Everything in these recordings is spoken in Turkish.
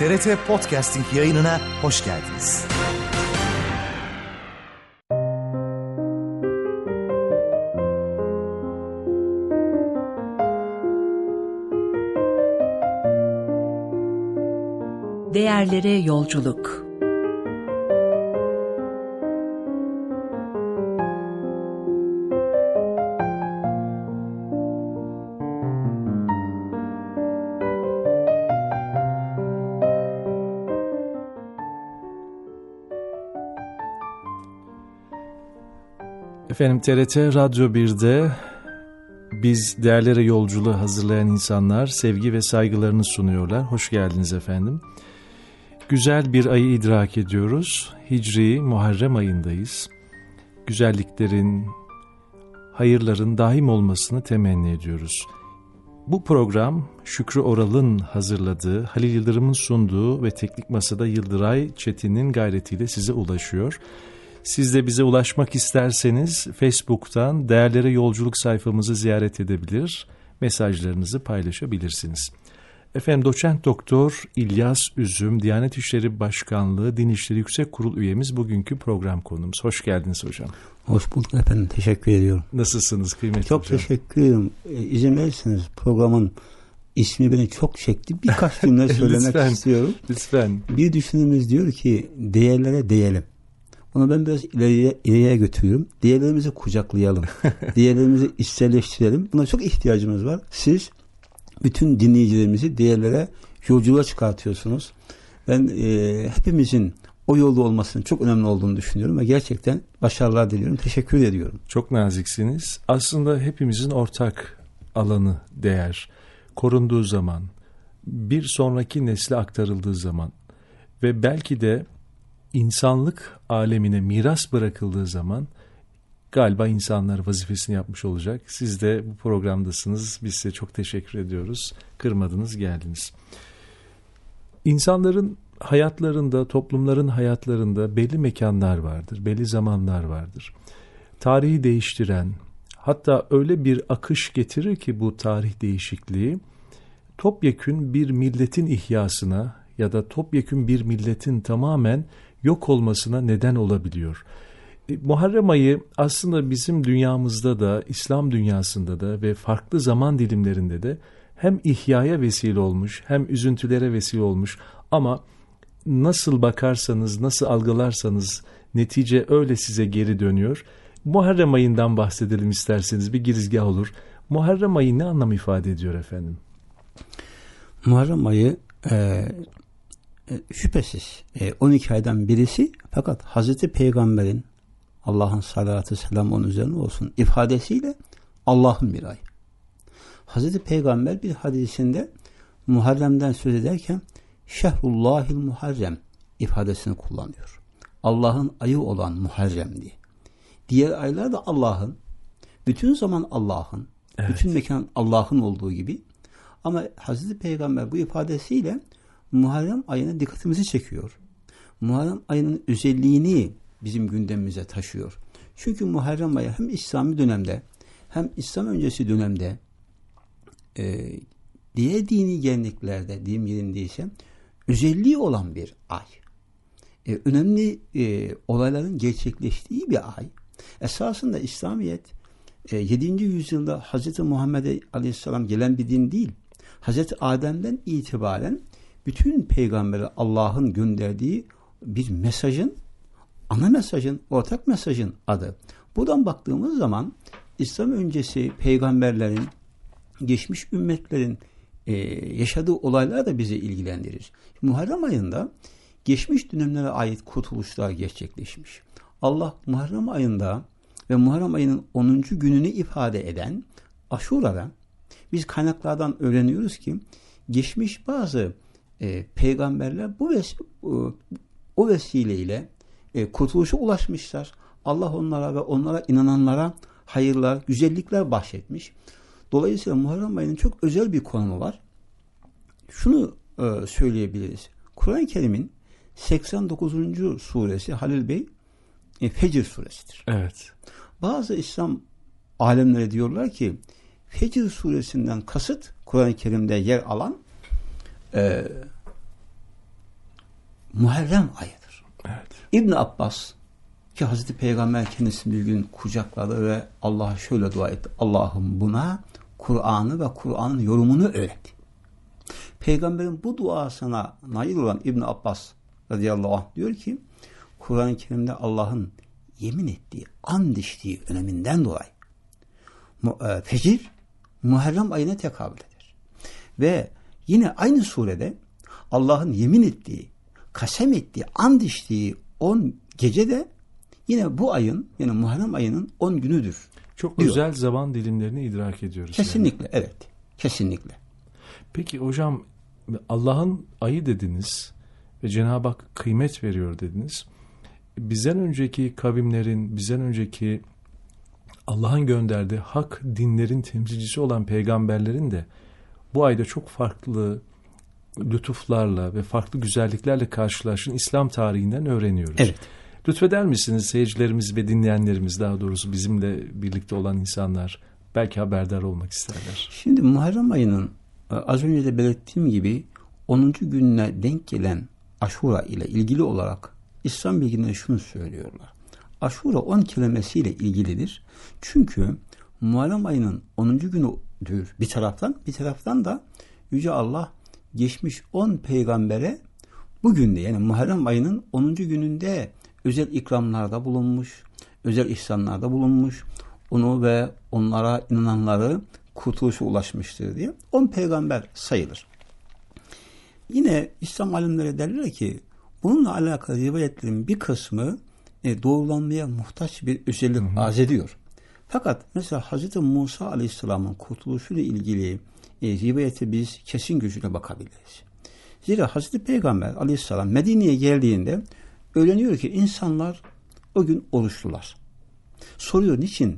TRT Podcasting yayınına hoş geldiniz. Değerlere yolculuk. Efendim, TRT Radyo 1'de biz değerlere yolculuğu hazırlayan insanlar sevgi ve saygılarını sunuyorlar. Hoş geldiniz efendim. Güzel bir ayı idrak ediyoruz. Hicri Muharrem ayındayız. Güzelliklerin, hayırların daim olmasını temenni ediyoruz. Bu program Şükrü Oral'ın hazırladığı, Halil Yıldırım'ın sunduğu ve Teknik Masa'da Yıldıray Çetin'in gayretiyle size ulaşıyor. Siz de bize ulaşmak isterseniz Facebook'tan Değerlere Yolculuk sayfamızı ziyaret edebilir, mesajlarınızı paylaşabilirsiniz. Efendim, Doçent Doktor İlyas Üzüm, Diyanet İşleri Başkanlığı Din İşleri Yüksek Kurul üyemiz, bugünkü program konumuz. Hoş geldiniz hocam. Hoş bulduk efendim, teşekkür ediyorum. Nasılsınız kıymetli çok hocam? Çok teşekkür ederim. İzin verirseniz programın ismi beni çok çekti. Birkaç cümle söylemek istiyorum. Lütfen. Bir düşünürümüz diyor ki değerlere değelim. Onu ben biraz ileriye götürüyorum. Değerlerimizi kucaklayalım. Değerlerimizi içselleştirelim. Buna çok ihtiyacımız var. Siz bütün dinleyicilerimizi değerlere yolculuğa çıkartıyorsunuz. Ben hepimizin o yolda olmasının çok önemli olduğunu düşünüyorum ve gerçekten başarılar diliyorum. Teşekkür ediyorum. Çok naziksiniz. Aslında hepimizin ortak alanı değer. Korunduğu zaman, bir sonraki nesle aktarıldığı zaman ve belki de insanlık alemine miras bırakıldığı zaman galiba insanlar vazifesini yapmış olacak. Siz de bu programdasınız. Biz size çok teşekkür ediyoruz. Kırmadınız, geldiniz. İnsanların hayatlarında, toplumların hayatlarında belli mekanlar vardır, belli zamanlar vardır. Tarihi değiştiren, hatta öyle bir akış getirir ki bu tarih değişikliği, topyekün bir milletin ihyasına ya da topyekün bir milletin tamamen yok olmasına neden olabiliyor. Muharrem ayı aslında bizim dünyamızda da, İslam dünyasında da ve farklı zaman dilimlerinde de hem ihyaya vesile olmuş, hem üzüntülere vesile olmuş, ama nasıl bakarsanız, nasıl algılarsanız netice öyle size geri dönüyor. Muharrem ayından bahsedelim isterseniz, bir girizgah olur. Muharrem ayı ne anlam ifade ediyor efendim? Muharrem ayı şüphesiz 12 aydan birisi, fakat Hazreti Peygamber'in, Allah'ın salatı selam onun üzerine olsun, ifadesiyle Allah'ın bir ay. Hazreti Peygamber bir hadisinde Muharrem'den söz ederken Şehrullahil Muharrem ifadesini kullanıyor. Allah'ın ayı olan Muharrem diye. Diğer aylar da Allah'ın, bütün zaman Allah'ın, evet, bütün mekan Allah'ın olduğu gibi. Ama Hazreti Peygamber bu ifadesiyle Muharrem ayına dikkatimizi çekiyor. Muharrem ayının özelliğini bizim gündemimize taşıyor. Çünkü Muharrem ayı hem İslami dönemde hem İslam öncesi dönemde diğer dini geleneklerde, diyeyim yerindeyse, özelliği olan bir ay. Önemli olayların gerçekleştiği bir ay. Esasında İslamiyet 7. yüzyılda Hz. Muhammed Aleyhisselam gelen bir din değil. Hz. Adem'den itibaren bütün peygambere Allah'ın gönderdiği bir mesajın, ana mesajın, ortak mesajın adı. Buradan baktığımız zaman İslam öncesi peygamberlerin, geçmiş ümmetlerin yaşadığı olaylar da bizi ilgilendirir. Muharrem ayında geçmiş dönemlere ait kurtuluşlar gerçekleşmiş. Allah Muharrem ayında ve Muharrem ayının 10. gününü ifade eden Aşura'da biz kaynaklardan öğreniyoruz ki geçmiş bazı peygamberler o vesileyle kurtuluşa ulaşmışlar. Allah onlara ve onlara inananlara hayırlar, güzellikler bahşetmiş. Dolayısıyla Muharrem ayının çok özel bir konumu var. Şunu söyleyebiliriz. Kur'an-ı Kerim'in 89. suresi Halil Bey Fecr suresidir. Evet. Bazı İslam alemleri diyorlar ki Fecr suresinden kasıt Kur'an-ı Kerim'de yer alan Muharrem ayıdır. Evet. İbn Abbas ki Hazreti Peygamber kendisini bir gün kucakladı ve Allah'a şöyle dua etti. Allah'ım buna Kur'an'ı ve Kur'an'ın yorumunu öğret. Peygamberin bu duasına nail olan İbn Abbas radıyallahu anh diyor ki Kur'an-ı Kerim'de Allah'ın yemin ettiği, and içtiği öneminden dolayı fecir Muharrem ayına tekabül eder. Ve yine aynı surede Allah'ın yemin ettiği, kasem ettiği, and içtiği 10 gece de yine bu ayın, yani Muharrem ayının 10 günüdür. Çok diyor. özel zaman dilimlerini idrak ediyoruz. Kesinlikle, yani. evet. Kesinlikle. Peki hocam, Allah'ın ayı dediniz ve Cenab-ı Hak kıymet veriyor dediniz. Bizden önceki kavimlerin, bizden önceki Allah'ın gönderdiği hak dinlerin temsilcisi olan peygamberlerin de bu ayda çok farklı lütuflarla ve farklı güzelliklerle karşılaştığını İslam tarihinden öğreniyoruz. Evet. Lütfeder misiniz seyircilerimiz ve dinleyenlerimiz, daha doğrusu bizimle birlikte olan insanlar belki haberdar olmak isterler. Şimdi Muharrem ayının az önce de belirttiğim gibi 10. gününe denk gelen Aşura ile ilgili olarak İslam bilginleri şunu söylüyorlar. Aşura 10 kelimesiyle ilgilidir. Çünkü Muharrem ayının 10. günüdür bir taraftan da Yüce Allah geçmiş 10 peygambere bugün de, yani Muharrem ayının 10. gününde özel ikramlarda bulunmuş, özel ihsanlarda bulunmuş, onu ve onlara inananları kurtuluşa ulaşmıştır diye 10 peygamber sayılır. Yine İslam alimleri derler ki bununla alakalı rivayetlerin bir kısmı doğrulanmaya muhtaç bir özellik arz ediyor. Fakat mesela Hz. Musa Aleyhisselam'ın kurtuluşuyla ilgili rivayete biz kesin gözüyle bakabiliriz. Zira Hz. Peygamber Aleyhisselam Medine'ye geldiğinde öğreniyor ki insanlar o gün oruçlular. Soruyor niçin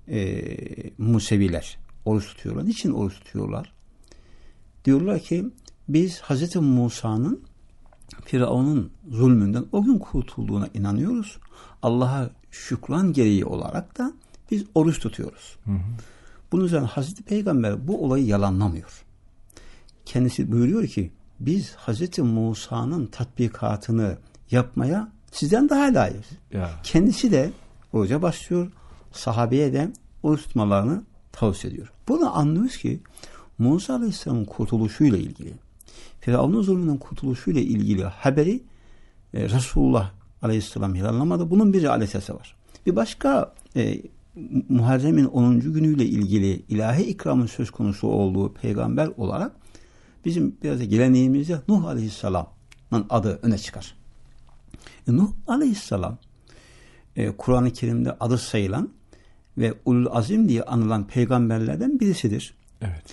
Museviler oruç tutuyorlar? Niçin oruç tutuyorlar? Diyorlar ki biz Hz. Musa'nın Firavun'un zulmünden o gün kurtulduğuna inanıyoruz. Allah'a şükran gereği olarak da biz oruç tutuyoruz. Hı hı. Bunun üzerine Hazreti Peygamber bu olayı yalanlamıyor. Kendisi buyuruyor ki biz Hazreti Musa'nın tatbikatını yapmaya sizden daha layığız. Kendisi de oruca başlıyor. Sahabeye de oruç tutmalarını tavsiye ediyor. Bunu anlıyoruz ki Musa Aleyhisselam'ın kurtuluşuyla ilgili, Firavun'un zulmünün kurtuluşuyla ilgili haberi Resulullah Aleyhisselam yalanlamadı. Bunun bir realitesi var. Bir başka Muharrem'in 10. günüyle ilgili ilahi ikramın söz konusu olduğu peygamber olarak bizim biraz da geleneğimizde Nuh Aleyhisselam'ın adı öne çıkar. Nuh Aleyhisselam Kur'an-ı Kerim'de adı sayılan ve Ulul Azim diye anılan peygamberlerden birisidir. Evet.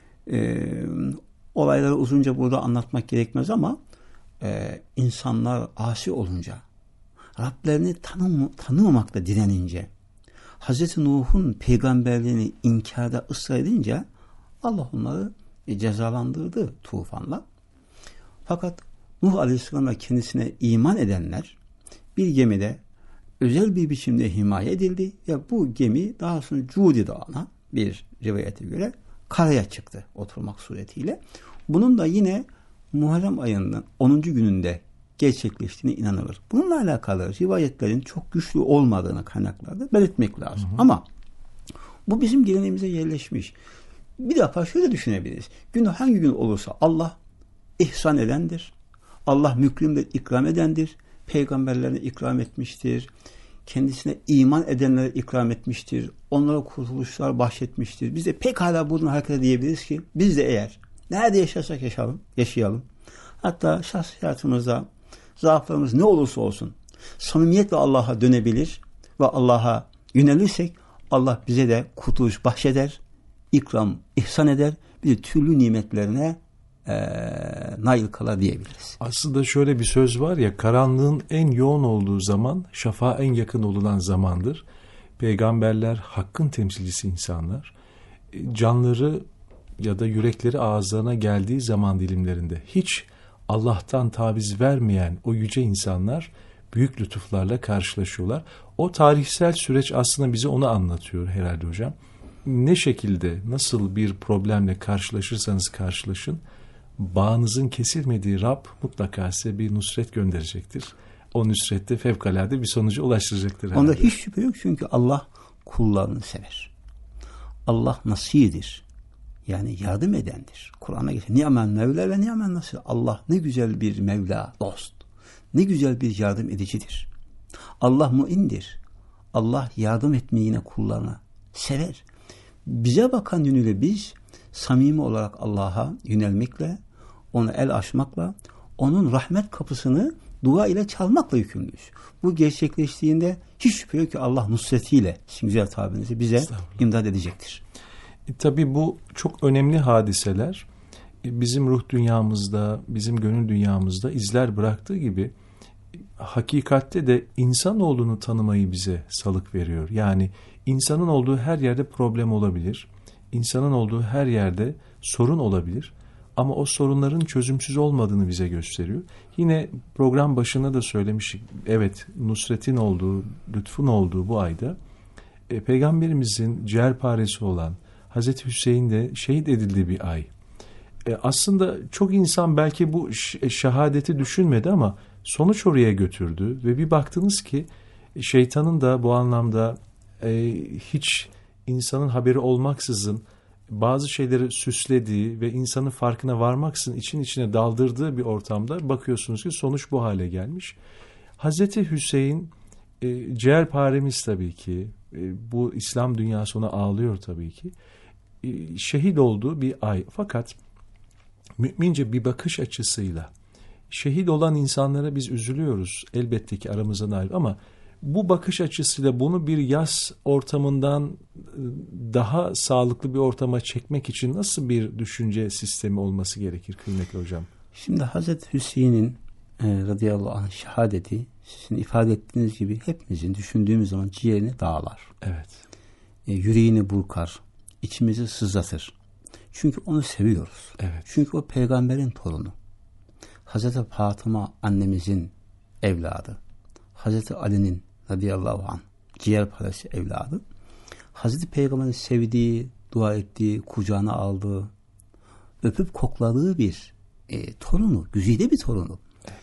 Olayları uzunca burada anlatmak gerekmez ama insanlar asi olunca, Rablerini tanımamakta direnince, Hz. Nuh'un peygamberliğini inkarda ısrar edince Allah onları cezalandırdı tufanla. Fakat Nuh Aleyhisselam'la kendisine iman edenler bir gemide özel bir biçimde himaye edildi ve bu gemi daha sonra Cudi Dağı'na bir rivayete göre karaya çıktı oturmak suretiyle. Bunun da yine Muharrem ayının 10. gününde gerçekleştiğine inanılır. Bununla alakalı rivayetlerin çok güçlü olmadığını kaynaklarda belirtmek lazım. Hı hı. Ama bu bizim geleneğimize yerleşmiş. Bir defa şöyle düşünebiliriz. Günü hangi gün olursa Allah ihsan edendir. Allah mükrimdir, ikram edendir. Peygamberlerine ikram etmiştir. Kendisine iman edenlere ikram etmiştir. Onlara kurtuluşlar bahşetmiştir. Biz de pekala buradan hareket edebiliriz ki biz de eğer nerede yaşarsak yaşayalım. Hatta şahsi hayatımızda zaaflarımız ne olursa olsun samimiyetle Allah'a dönebilir ve Allah'a yönelirsek Allah bize de kurtuluş bahşeder, ikram, ihsan eder, bir türlü nimetlerine nail kala diyebiliriz. Aslında şöyle bir söz var ya, karanlığın en yoğun olduğu zaman şafağa en yakın olunan zamandır. Peygamberler hakkın temsilcisi insanlar. Canları ya da yürekleri ağızlarına geldiği zaman dilimlerinde hiç Allah'tan taviz vermeyen o yüce insanlar büyük lütuflarla karşılaşıyorlar. O tarihsel süreç aslında bize onu anlatıyor herhalde hocam. Ne şekilde, nasıl bir problemle karşılaşırsanız karşılaşın, bağınızın kesilmediği Rab mutlaka size bir nusret gönderecektir. O nusret de fevkalade bir sonuca ulaştıracaktır. Onda hiç şüphe yok, çünkü Allah kullarını sever. Allah nasirdir. Yani yardım edendir. Kur'an'a geçen ni'men mevla ve ni'men nasir. Allah ne güzel bir mevla, dost. Ne güzel bir yardım edicidir. Allah muindir. Allah yardım etmeyi yine kullarına sever. Bize bakan yönüyle biz samimi olarak Allah'a yönelmekle, ona el açmakla, onun rahmet kapısını dua ile çalmakla yükümlüyüz. Bu gerçekleştiğinde hiç şüphe yok ki Allah nusretiyle, sizin güzel tabirinizi, bize imdad edecektir. Tabii bu çok önemli hadiseler bizim ruh dünyamızda, bizim gönül dünyamızda izler bıraktığı gibi hakikatte de insanoğlunu tanımayı bize salık veriyor. Yani insanın olduğu her yerde problem olabilir. İnsanın olduğu her yerde sorun olabilir. Ama o sorunların çözümsüz olmadığını bize gösteriyor. Yine program başında da söylemiştik. Evet, nusretin olduğu, lütfun olduğu bu ayda Peygamberimizin ciğerparesi olan Hazreti Hüseyin de şehit edildiği bir ay. Aslında çok insan belki bu şehadeti düşünmedi ama sonuç oraya götürdü ve bir baktınız ki şeytanın da bu anlamda hiç insanın haberi olmaksızın bazı şeyleri süslediği ve insanın farkına varmaksızın için içine daldırdığı bir ortamda bakıyorsunuz ki sonuç bu hale gelmiş. Hazreti Hüseyin ciğerparemiz tabii ki, bu İslam dünyası ona ağlıyor tabii ki. Şehit olduğu bir ay. Fakat mümince bir bakış açısıyla şehit olan insanlara biz üzülüyoruz. Elbette ki aramızdan ayrı, ama bu bakış açısıyla bunu bir yas ortamından daha sağlıklı bir ortama çekmek için nasıl bir düşünce sistemi olması gerekir kıymetli hocam? Şimdi Hazreti Hüseyin'in radıyallahu anh şehadeti, sizin ifade ettiğiniz gibi hepimizin düşündüğümüz zaman ciğerini dağlar. Evet. Yüreğini burkar, içimizi sızlatır. Çünkü onu seviyoruz. Evet. Çünkü o peygamberin torunu. Hazreti Fatıma annemizin evladı. Hazreti Ali'nin radıyallahu anh ciğerparesi evladı. Hazreti Peygamber'in sevdiği, dua ettiği, kucağına aldığı, öpüp kokladığı bir torunu, güzide bir torunu.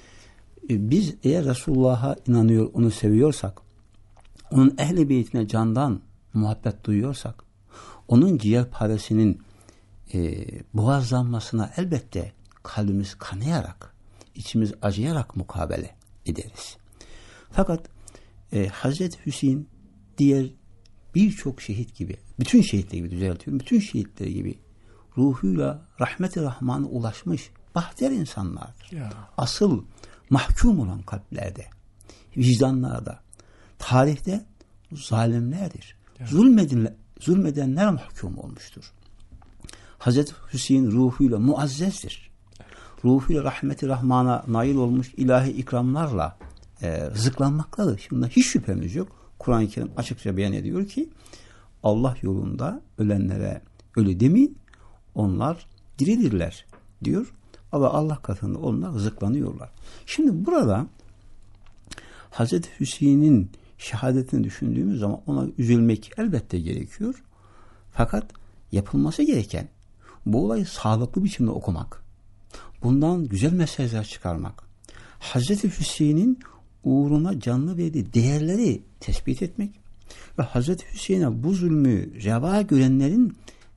Biz eğer Resulullah'a inanıyor, onu seviyorsak, onun ehl-i beytine candan muhabbet duyuyorsak, onun ciğerparesinin boğazlanmasına elbette kalbimiz kanayarak, içimiz acıyarak mukabele ederiz. Fakat Hazreti Hüseyin diğer birçok şehit gibi, bütün şehitler gibi düzeltiyorum, bütün şehitler gibi ruhuyla rahmet-i rahmana ulaşmış bahtiyar insanlardır. Ya. Asıl mahkum olan kalplerde, vicdanlarda, tarihte zalimlerdir. Ya. Zulmedenler mahkum olmuştur. Hazreti Hüseyin ruhuyla muazzezdir. Ruhuyla rahmet-i rahmana nail olmuş, ilahi ikramlarla rızıklanmaktadır. Şimdi hiç şüphemiz yok. Kur'an-ı Kerim açıkça beyan ediyor ki Allah yolunda ölenlere ölü demeyin, onlar diridirler diyor. Ama Allah katında onlar rızıklanıyorlar. Şimdi burada Hazreti Hüseyin'in şehadetini düşündüğümüz zaman ona üzülmek elbette gerekiyor. Fakat yapılması gereken bu olayı sağlıklı biçimde okumak. Bundan güzel mesajlar çıkarmak. Hazreti Hüseyin'in uğruna canlı verdiği değerleri tespit etmek ve Hazreti Hüseyin'e bu zulmü reva görenlerin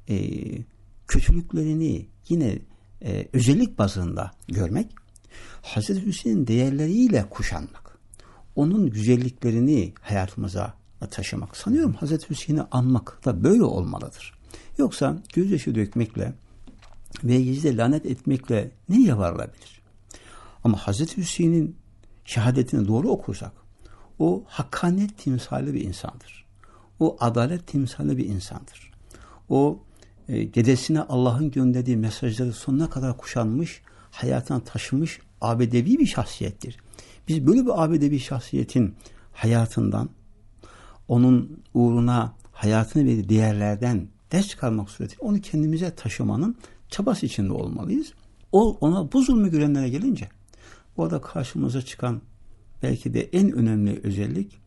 kötülüklerini yine özellik bazında görmek, Hazreti Hüseyin'in değerleriyle kuşanmak, onun güzelliklerini hayatımıza taşımak. Sanıyorum Hazreti Hüseyin'i anmak da böyle olmalıdır. Yoksa gözyaşı dökmekle ve Yezid'e lanet etmekle ne varılabilir? Ama Hazreti Hüseyin'in şehadetini doğru okursak, o hakkaniyet timsali bir insandır. O adalet timsali bir insandır. O dedesine Allah'ın gönderdiği mesajları sonuna kadar kuşanmış, hayatına taşımış abedevi bir şahsiyettir. Biz böyle bir abedevi şahsiyetin hayatından, onun uğruna hayatını verdiği değerlerden ders çıkarmak suretiyle onu kendimize taşımanın çabası içinde olmalıyız. Ona bu zulmü görenlere gelince, orada karşımıza çıkan belki de en önemli özellik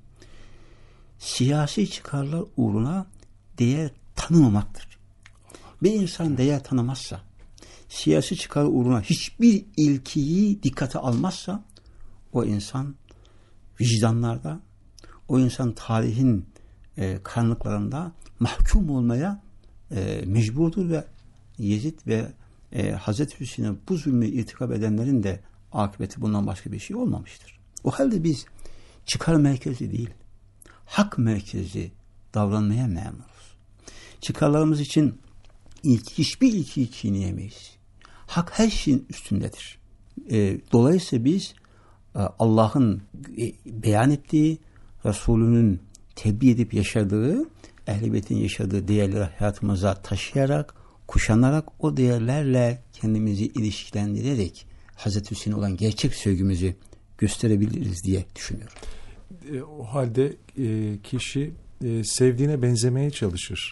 siyasi çıkarlar uğruna değer tanımamaktır. Bir insan değer tanımazsa, siyasi çıkar uğruna hiçbir ilkiyi dikkate almazsa o insan vicdanlarda, o insan tarihin karanlıklarında mahkum olmaya mecburdur ve Yezid ve Hazreti Hüseyin'e bu zulmü irtikap edenlerin de akıbeti bundan başka bir şey olmamıştır. O halde biz çıkar merkezi değil, hak merkezi davranmaya memuruz. Çıkarlarımız için hiçbir ilkiyi çiğneyemeyiz. Hak her şeyin üstündedir. Dolayısıyla biz Allah'ın beyan ettiği, Resulünün tebliğ edip yaşadığı, Ehl-i Beyt'in yaşadığı değerleri hayatımıza taşıyarak, kuşanarak o değerlerle kendimizi ilişkilendirerek Hazreti Hüseyin'e olan gerçek sevgimizi gösterebiliriz diye düşünüyorum. O halde kişi sevdiğine benzemeye çalışır.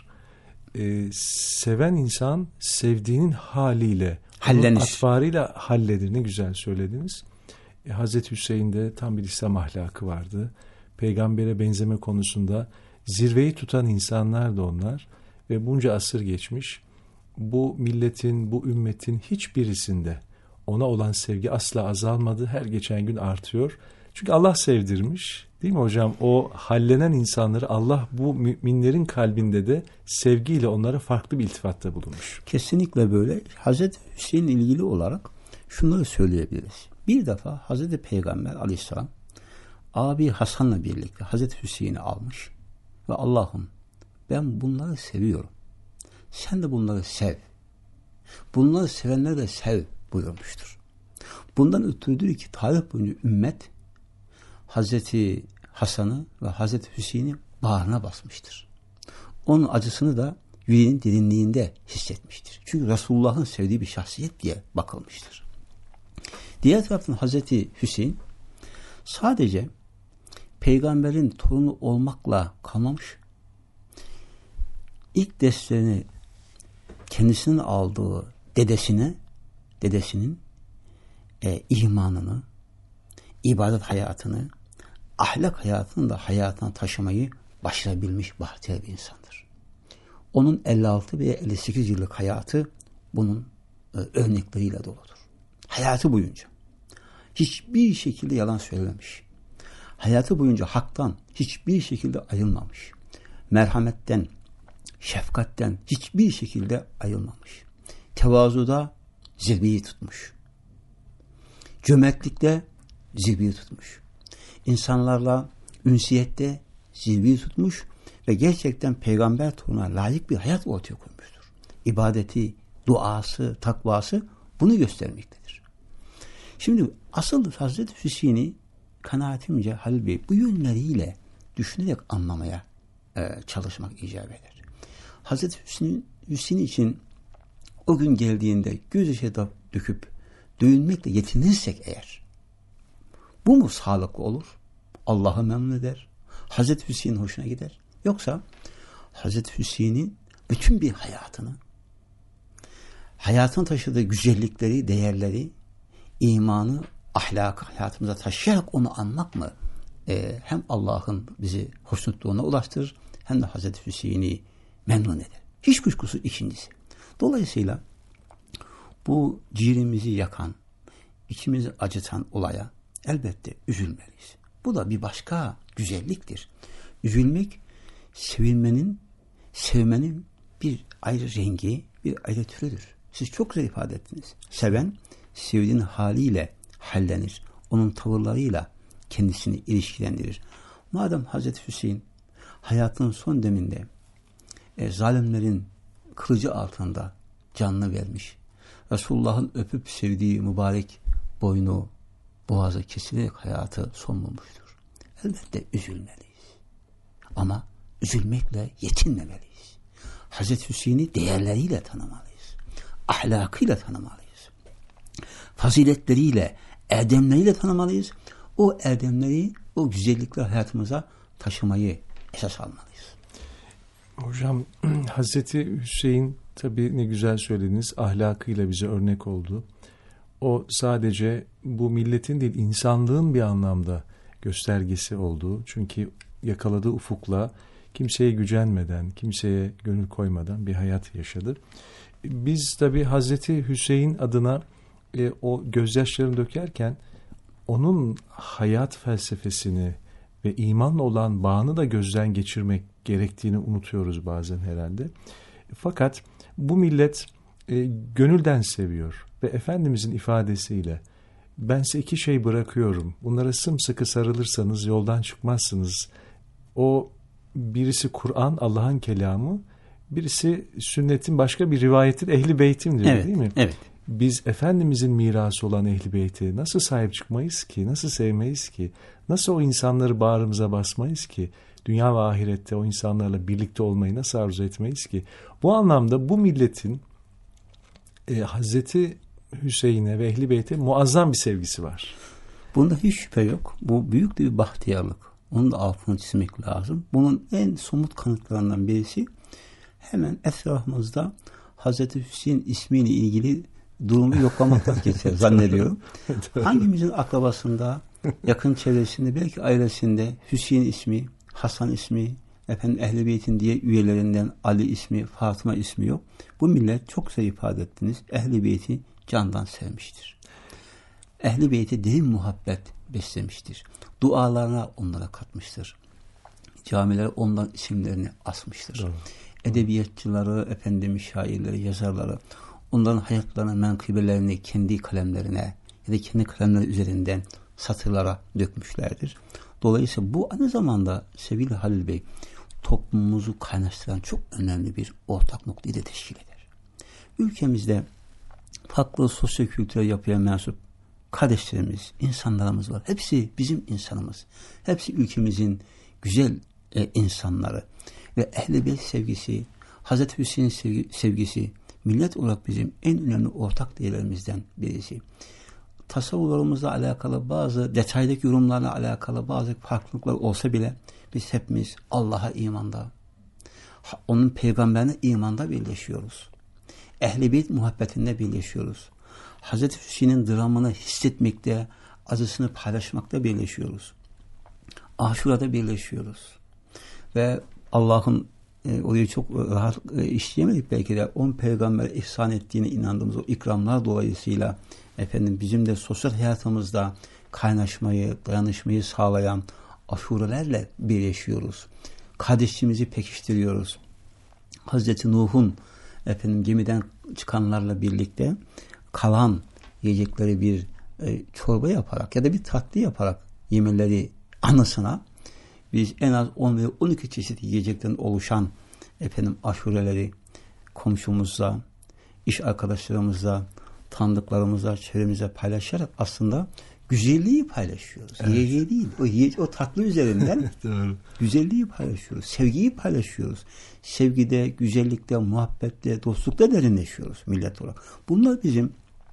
Seven insan sevdiğinin haliyle, atvarıyla halledir. Ne güzel söylediniz. Hazreti Hüseyin'de tam bir İslam ahlakı vardı. Peygambere benzeme konusunda zirveyi tutan insanlar da onlar ve bunca asır geçmiş. Bu milletin, bu ümmetin hiçbirisinde ona olan sevgi asla azalmadı. Her geçen gün artıyor. Çünkü Allah sevdirmiş. Değil mi hocam? O hallenen insanları Allah bu müminlerin kalbinde de sevgiyle onlara farklı bir iltifatta bulunmuş. Kesinlikle böyle. Hazreti Hüseyin'le ilgili olarak şunları söyleyebiliriz. Bir defa Hazreti Peygamber Aleyhisselam abi Hasan'la birlikte Hazreti Hüseyin'i almış ve Allah'ım ben bunları seviyorum. Sen de bunları sev. Bunları sevenleri de sev buyurmuştur. Bundan ötürüdür ki tarih boyunca ümmet Hazreti Hasan'ı ve Hazreti Hüseyin'i bağrına basmıştır. Onun acısını da yüreğinin derinliğinde hissetmiştir. Çünkü Resulullah'ın sevdiği bir şahsiyet diye bakılmıştır. Diğer taraftan Hazreti Hüseyin sadece peygamberin torunu olmakla kalmamış, ilk derslerini kendisinin aldığı dedesinin imanını, ibadet hayatını, ahlak hayatını da hayatına taşımayı başarabilmiş bahtiyar bir insandır. Onun 56 veya 58 yıllık hayatı bunun örnekleriyle doludur. Hayatı boyunca hiçbir şekilde yalan söylememiş. Hayatı boyunca haktan hiçbir şekilde ayrılmamış. Merhametten, şefkatten hiçbir şekilde ayrılmamış. Tevazuda zirveyi tutmuş. Cömertlikte zirveyi tutmuş. İnsanlarla ünsiyette zirveyi tutmuş ve gerçekten peygamber torununa layık bir hayat ortaya koymuştur. İbadeti, duası, takvası bunu göstermektedir. Şimdi asıl Hazreti Hüseyin'i kanaatimce Halil Bey bu yönleriyle düşünerek anlamaya çalışmak icap eder. Hazreti Hüseyin için o gün geldiğinde gözyaşı döküp dövünmekle yetinirsek eğer, bu mu sağlıklı olur? Allah'ı memnun eder. Hazreti Hüseyin hoşuna gider. Yoksa Hazreti Hüseyin'in bütün bir hayatını taşıdığı güzellikleri, değerleri, imanı, ahlakı hayatımıza taşıyarak onu anmak mı hem Allah'ın bizi hoşnutluğuna ulaştırır hem de Hazreti Hüseyin'i memnun eder. Hiç kuşkusuz ikincisi. Dolayısıyla bu ciğerimizi yakan, içimizi acıtan olaya elbette üzülmeliyiz. Bu da bir başka güzelliktir. Üzülmek, sevmenin bir ayrı rengi, bir ayrı türüdür. Siz çok güzel ifade ettiniz. Seven, sevdiğinin haliyle hallenir. Onun tavırlarıyla kendisini ilişkilendirir. Madem Hazreti Hüseyin hayatının son deminde zalimlerin kılıcı altında canını vermiş, Resulullah'ın öpüp sevdiği mübarek boynu, boğazı kesilerek hayatı son bulmuştur. Elbette üzülmeliyiz. Ama üzülmekle yetinmemeliyiz. Hazreti Hüseyin'i değerleriyle tanımalıyız. Ahlakıyla tanımalıyız. Faziletleriyle, erdemleriyle tanımalıyız. O erdemleri, o güzellikleri hayatımıza taşımayı esas almalıyız. Hocam Hazreti Hüseyin tabii ne güzel söylediniz, ahlakıyla bize örnek oldu. O sadece bu milletin değil insanlığın bir anlamda göstergesi oldu. Çünkü yakaladığı ufukla kimseye gücenmeden, kimseye gönül koymadan bir hayat yaşadı. Biz tabii Hazreti Hüseyin adına o gözyaşlarını dökerken onun hayat felsefesini ve imanla olan bağını da gözden geçirmek gerektiğini unutuyoruz bazen herhalde. Fakat bu millet gönülden seviyor ve Efendimizin ifadesiyle ben size 2 şey bırakıyorum. Bunlara sımsıkı sarılırsanız yoldan çıkmazsınız. O birisi Kur'an, Allah'ın kelamı, birisi sünnetin başka bir rivayetin Ehl-i Beyt'im diyor, değil mi? Evet. Biz Efendimizin mirası olan Ehl-i Beyt'e nasıl sahip çıkmayız ki? Nasıl sevmeyiz ki? Nasıl o insanları bağrımıza basmayız ki? Dünya ve ahirette o insanlarla birlikte olmayı nasıl arzu etmeyiz ki? Bu anlamda bu milletin Hazreti Hüseyin'e ve Ehl-i Beyt'e muazzam bir sevgisi var. Bunda hiç şüphe yok. Bu büyük bir bahtiyarlık. Onun da altını çizmek lazım. Bunun en somut kanıtlarından birisi hemen etrafımızda Hazreti Hüseyin ismiyle ilgili durumu yoklamaktan geçer zannediyorum. Hangimizin akrabasında, yakın çevresinde, belki ailesinde Hüseyin ismi, Hasan ismi, Ehl-i Beyt'in diye üyelerinden Ali ismi, Fatıma ismi yok. Bu millet çok güzel ifade ettiniz. Ehl-i Beyt'i candan sevmiştir. Ehl-i Beyt'e derin muhabbet beslemiştir. Dualarına onlara katmıştır. Camiler onların isimlerini asmıştır. Evet. Edebiyatçıları, şairleri, yazarları onların hayatlarına, menkıbelerini kendi kalemlerine ya da kendi kalemleri üzerinden satırlara dökmüşlerdir. Dolayısıyla bu aynı zamanda sevgili Halil Bey toplumumuzu kaynaştıran çok önemli bir ortak noktayı da teşkil eder. Ülkemizde farklı sosyo-kültürel yapıya mensup kardeşlerimiz, insanlarımız var. Hepsi bizim insanımız. Hepsi ülkemizin güzel insanları. Ve Ehl-i Beyt sevgisi, Hazreti Hüseyin sevgisi millet olarak bizim en önemli ortak değerlerimizden birisi. Tasavvurlarımızla alakalı bazı detaydaki yorumlarla alakalı bazı farklılıklar olsa bile biz hepimiz Allah'a imanda, onun peygamberine imanda birleşiyoruz. Ehl-i Beyt muhabbetinde birleşiyoruz. Hazreti Hüseyin'in dramını hissetmekte, acısını paylaşmakta birleşiyoruz. Aşura'da birleşiyoruz. Ve Allah'ın orayı çok rahat işleyemedik belki de 10 peygambere ihsan ettiğine inandığımız o ikramlar dolayısıyla bizim de sosyal hayatımızda kaynaşmayı, dayanışmayı sağlayan aşurelerle birleşiyoruz. Kardeşliğimizi pekiştiriyoruz. Hazreti Nuh'un gemiden çıkanlarla birlikte kalan yiyecekleri bir çorba yaparak ya da bir tatlı yaparak yemeleri anısına biz en az 10 ve 12 çeşit yiyecekten oluşan aşureleri komşumuzla, iş arkadaşlarımızla, tanıdıklarımızla, çevremizle paylaşarak aslında güzelliği paylaşıyoruz. Evet. Yiyeceği değil. O tatlı üzerinden güzelliği paylaşıyoruz. Sevgiyi paylaşıyoruz. Sevgide, güzellikte, muhabbette, dostlukta derinleşiyoruz millet olarak. Bunlar bizim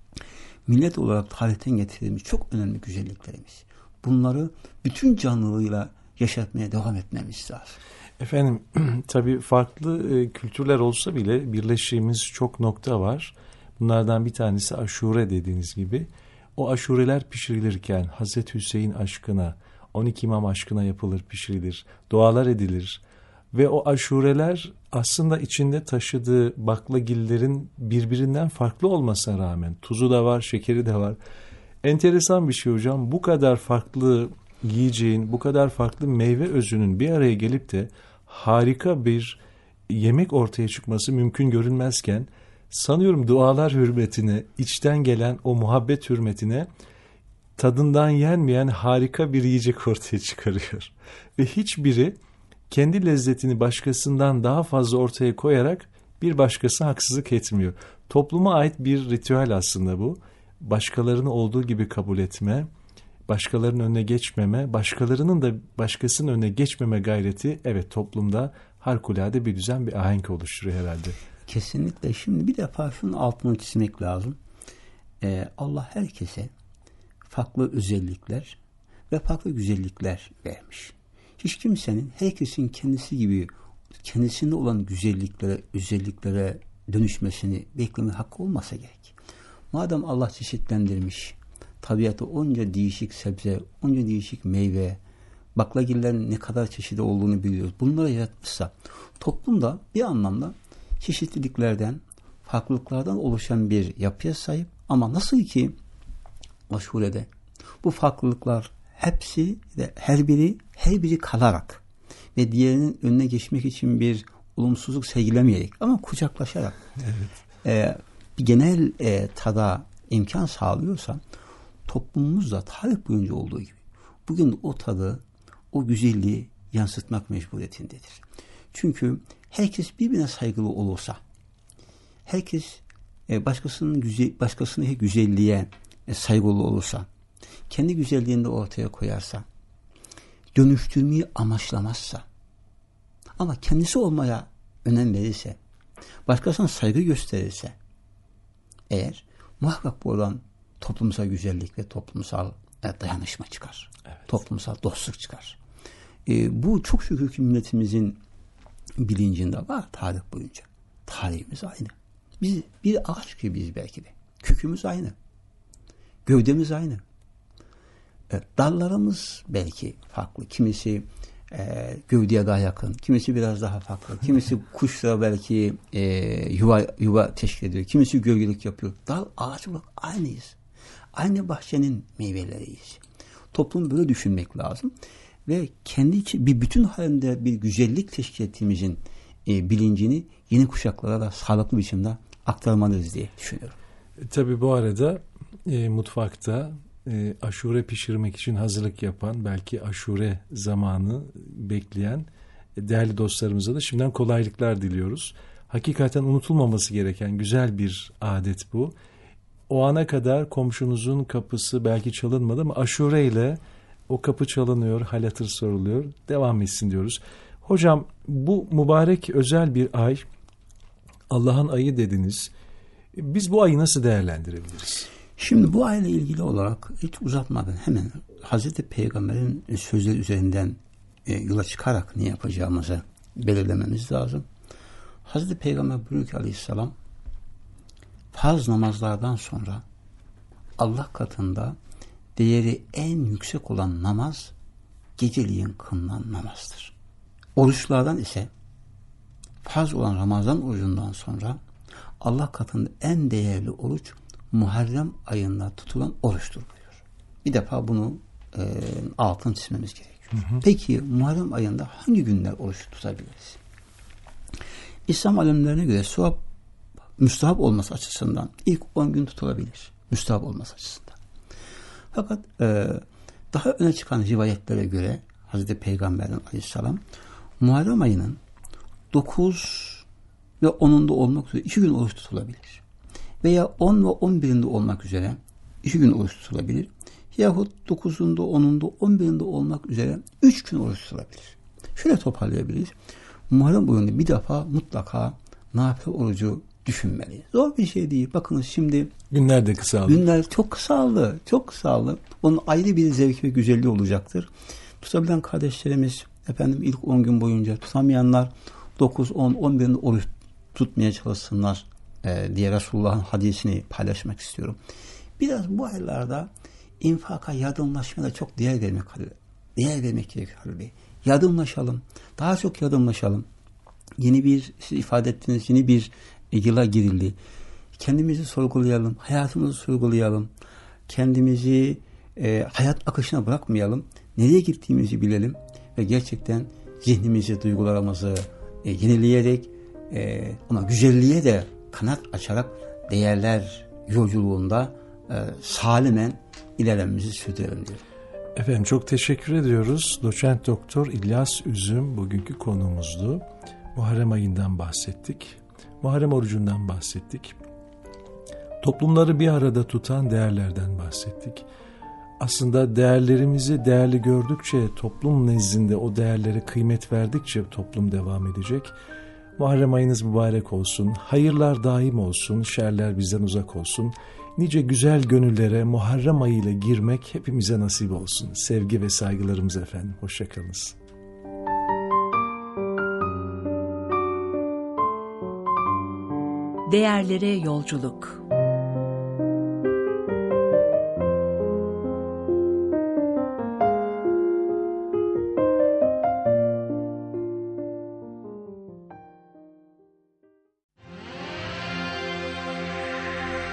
millet olarak tarihten getirdiğimiz çok önemli güzelliklerimiz. Bunları bütün canlılığıyla yaşatmaya devam etmemiz lazım. Tabii farklı kültürler olsa bile birleştiğimiz çok nokta var. Bunlardan bir tanesi aşure dediğiniz gibi. O aşureler pişirilirken Hazreti Hüseyin aşkına, 12 imam aşkına yapılır, pişirilir, dualar edilir. Ve o aşureler aslında içinde taşıdığı baklagillerin birbirinden farklı olmasına rağmen tuzu da var, şekeri de var. Enteresan bir şey hocam. Bu kadar farklı yiyeceğin, bu kadar farklı meyve özünün bir araya gelip de harika bir yemek ortaya çıkması mümkün görünmezken sanıyorum dualar hürmetine, içten gelen o muhabbet hürmetine tadından yenmeyen harika bir yiyecek ortaya çıkarıyor. Ve hiçbiri kendi lezzetini başkasından daha fazla ortaya koyarak bir başkasına haksızlık etmiyor. Topluma ait bir ritüel aslında bu. Başkalarını olduğu gibi kabul etme, başkalarının önüne geçmeme, başkalarının da başkasının önüne geçmeme gayreti toplumda harikulade bir düzen, bir ahenk oluşturuyor herhalde. Kesinlikle. Şimdi bir defa şunun altını çizmek lazım. Allah herkese farklı özellikler ve farklı güzellikler vermiş. Hiç kimsenin herkesin kendisi gibi kendisinde olan güzelliklere, özelliklere dönüşmesini bekleme hakkı olmasa gerek. Madem Allah çeşitlendirmiş, tabiatta onca değişik sebze, onca değişik meyve, baklagillerin ne kadar çeşidi olduğunu biliyoruz. Bunları yaratmışsa toplumda bir anlamda çeşitliliklerden, farklılıklardan oluşan bir yapıya sahip ama nasıl ki Aşure'de bu farklılıklar hepsi de her biri kalarak ve diğerinin önüne geçmek için bir olumsuzluk sergilemeyerek ama kucaklaşarak bir genel tada imkan sağlıyorsa toplumumuzda tarih boyunca olduğu gibi bugün o tadı, o güzelliği yansıtmak mecburiyetindedir. Çünkü herkes birbirine saygılı olursa, herkes başkasının güzelliğe saygılı olursa, kendi güzelliğini de ortaya koyarsa, dönüştürmeyi amaçlamazsa ama kendisi olmaya önem verirse, başkasına saygı gösterirse eğer muhakkak buradan toplumsal güzellik ve toplumsal dayanışma çıkar. Evet. Toplumsal dostluk çıkar. Bu çok şükür ki milletimizin bilincinde var tarih boyunca. Tarihimiz aynı. Biz bir ağaç gibiyiz belki de. Kökümüz aynı. Gövdemiz aynı. Dallarımız belki farklı. Kimisi gövdeye daha yakın. Kimisi biraz daha farklı. Kimisi kuşla belki yuva teşkil ediyor. Kimisi gölgelik yapıyor. Dal, ağaç olarak aynıyız. Aynı bahçenin meyveleriyiz. Toplum böyle düşünmek lazım. Ve kendi bir bütün halinde bir güzellik teşkil ettiğimizin bilincini yeni kuşaklara da sağlıklı biçimde aktarmalıyız diye düşünüyorum. Tabii bu arada mutfakta aşure pişirmek için hazırlık yapan, belki aşure zamanı bekleyen değerli dostlarımıza da şimdiden kolaylıklar diliyoruz. Hakikaten unutulmaması gereken güzel bir adet bu. O ana kadar komşunuzun kapısı belki çalınmadı ama aşure ile o kapı çalınıyor, hal hatır soruluyor. Devam etsin diyoruz. Hocam, bu mübarek özel bir ay, Allah'ın ayı dediniz. Biz bu ayı nasıl değerlendirebiliriz? Şimdi bu ayla ilgili olarak hiç uzatmadan hemen Hazreti Peygamber'in sözleri üzerinden yola çıkarak ne yapacağımızı belirlememiz lazım. Hazreti Peygamber buyuruyor ki aleyhisselam, farz namazlardan sonra Allah katında değeri en yüksek olan namaz geceliğin kılınan namazdır. Oruçlardan ise farz olan Ramazan orucundan sonra Allah katında en değerli oruç Muharrem ayında tutulan oruçtur buyuruyor. Bir defa bunu altını çizmemiz gerekiyor. Hı hı. Peki Muharrem ayında hangi günler oruç tutabiliriz? İslam alimlerine göre müstahap olması açısından ilk 10 gün tutulabilir. Müstahap olması açısından. Fakat daha öne çıkan rivayetlere göre Hazreti Peygamber'den aleyhisselam Muharrem ayının 9 ve 10'unda olmak üzere 2 gün oruç tutulabilir. Veya 10 ve 11'inde olmak üzere 2 gün oruç tutulabilir. Yahut 9'unda, 10'unda, 11'inde olmak üzere 3 gün oruç tutulabilir. Şöyle toparlayabiliriz. Muharrem boyunda bir defa mutlaka nafile orucu düşünmeliyiz. Zor bir şey değil. Bakınız şimdi günler de kısaldı. Günler çok kısaldı. Çok kısaldı. Onun ayrı bir zevki ve güzelliği olacaktır. Tutabilen kardeşlerimiz ilk 10 gün boyunca, tutamayanlar 9, 10, 11'inde oruç tutmaya çalışsınlar diye Resulullah'ın hadisini paylaşmak istiyorum. Biraz bu aylarda infaka, yardımlaşmaya da çok değer vermek gerekiyor. Yardımlaşalım. Daha çok yardımlaşalım. Siz ifade ettiğiniz yeni bir yıla girildi. Kendimizi sorgulayalım. Hayatımızı sorgulayalım. Kendimizi hayat akışına bırakmayalım. Nereye gittiğimizi bilelim. Ve gerçekten zihnimizi, duygularımızı yenileyerek ama güzelliğe de kanat açarak değerler yolculuğunda salimen ilerlememizi sürdürelim diyorum. Efendim çok teşekkür ediyoruz. Doçent Doktor İlyas Üzüm bugünkü konuğumuzdu. Muharrem ayından bahsettik. Muharrem orucundan bahsettik. Toplumları bir arada tutan değerlerden bahsettik. Aslında değerlerimizi değerli gördükçe, toplum nezdinde o değerlere kıymet verdikçe toplum devam edecek. Muharrem ayınız mübarek olsun. Hayırlar daim olsun. Şerler bizden uzak olsun. Nice güzel gönüllere Muharrem ayıyla girmek hepimize nasip olsun. Sevgi ve saygılarımız efendim. Hoşça kalınız. Değerlere yolculuk.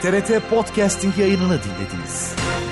TRT Podcasting yayınını dinlediniz.